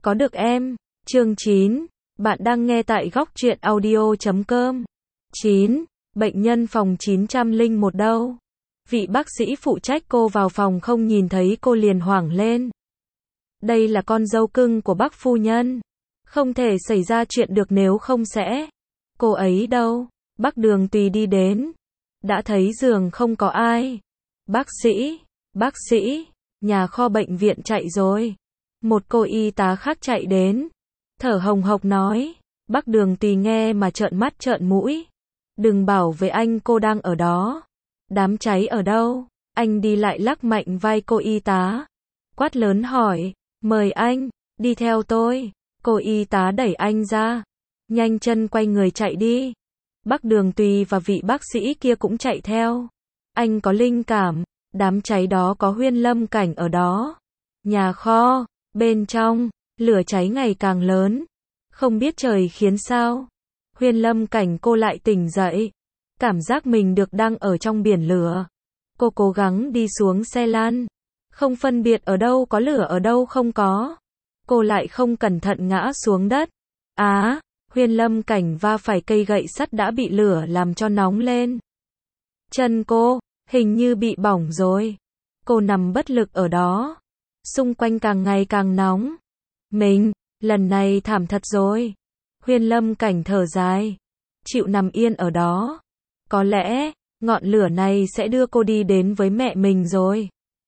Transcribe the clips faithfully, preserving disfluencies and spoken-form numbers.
có được em. Chương chín. Bạn đang nghe tại góc truyện audio chấm com. chín. Bệnh nhân phòng chín trăm lẻ một đâu? Vị bác sĩ phụ trách cô vào phòng không nhìn thấy cô liền hoảng lên. Đây là con dâu cưng của bác phu nhân. Không thể xảy ra chuyện được nếu không sẽ. Cô ấy đâu? Bác Đường Tùy đi đến. Đã thấy giường không có ai. Bác sĩ, bác sĩ, nhà kho bệnh viện chạy rồi. Một cô y tá khác chạy đến. Thở hồng hộc nói. Bác Đường Tùy nghe mà trợn mắt trợn mũi. Đừng bảo với anh cô đang ở đó. Đám cháy ở đâu? Anh đi lại lắc mạnh vai cô y tá. Quát lớn hỏi. Mời anh, đi theo tôi. Cô y tá đẩy anh ra. Nhanh chân quay người chạy đi. Bác Đường Tùy và vị bác sĩ kia cũng chạy theo. Anh có linh cảm, đám cháy đó có Huyên Lâm Cảnh ở đó. Nhà kho, bên trong, lửa cháy ngày càng lớn. Không biết trời khiến sao. Huyên Lâm Cảnh cô lại tỉnh dậy. Cảm giác mình được đang ở trong biển lửa. Cô cố gắng đi xuống xe lăn. Không phân biệt ở đâu có lửa ở đâu không có. Cô lại không cẩn thận ngã xuống đất. Á, Huyên Lâm Cảnh va phải cây gậy sắt đã bị lửa làm cho nóng lên. Chân cô, hình như bị bỏng rồi. Cô nằm bất lực ở đó. Xung quanh càng ngày càng nóng. Mình, lần này thảm thật rồi. Huyên Lâm Cảnh thở dài. Chịu nằm yên ở đó. Có lẽ, ngọn lửa này sẽ đưa cô đi đến với mẹ mình rồi.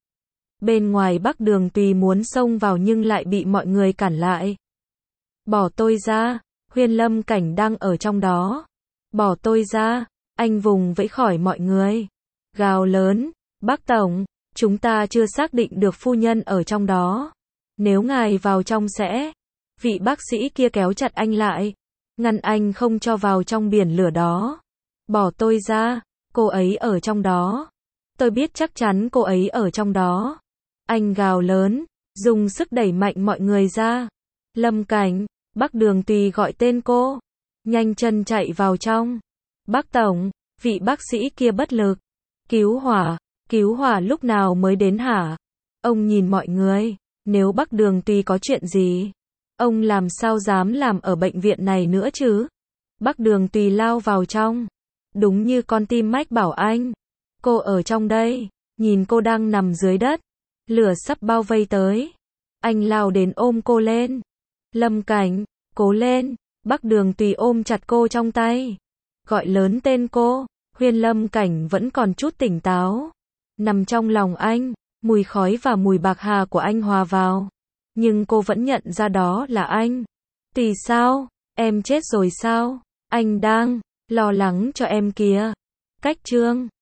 Bên ngoài Bác Đường Tùy muốn xông vào nhưng lại bị mọi người cản lại. Bỏ tôi ra, Huyên Lâm Cảnh đang ở trong đó. Bỏ tôi ra, anh vùng vẫy khỏi mọi người. Gào lớn, bác Tổng, chúng ta chưa xác định được phu nhân ở trong đó. Nếu ngài vào trong sẽ... Vị bác sĩ kia kéo chặt anh lại. Ngăn anh không cho vào trong biển lửa đó. Bỏ tôi ra, cô ấy ở trong đó. Tôi biết chắc chắn cô ấy ở trong đó. Anh gào lớn, dùng sức đẩy mạnh mọi người ra. Lâm Cảnh, Bác Đường Tùy gọi tên cô. Nhanh chân chạy vào trong. Bác Tổng, vị bác sĩ kia bất lực. Cứu hỏa, cứu hỏa lúc nào mới đến hả? Ông nhìn mọi người, nếu Bác Đường Tùy có chuyện gì, ông làm sao dám làm ở bệnh viện này nữa chứ? Bác Đường Tùy lao vào trong. Đúng như con tim mách bảo anh. Cô ở trong đây, nhìn cô đang nằm dưới đất. Lửa sắp bao vây tới. Anh lao đến ôm cô lên. Lâm Cảnh, cố lên. Bác Đường Tùy ôm chặt cô trong tay. Gọi lớn tên cô. Huyên Lâm Cảnh vẫn còn chút tỉnh táo. Nằm trong lòng anh, mùi khói và mùi bạc hà của anh hòa vào. Nhưng cô vẫn nhận ra đó là anh. Tùy sao? Em chết rồi sao? Anh đang lo lắng cho em kìa. Cách chương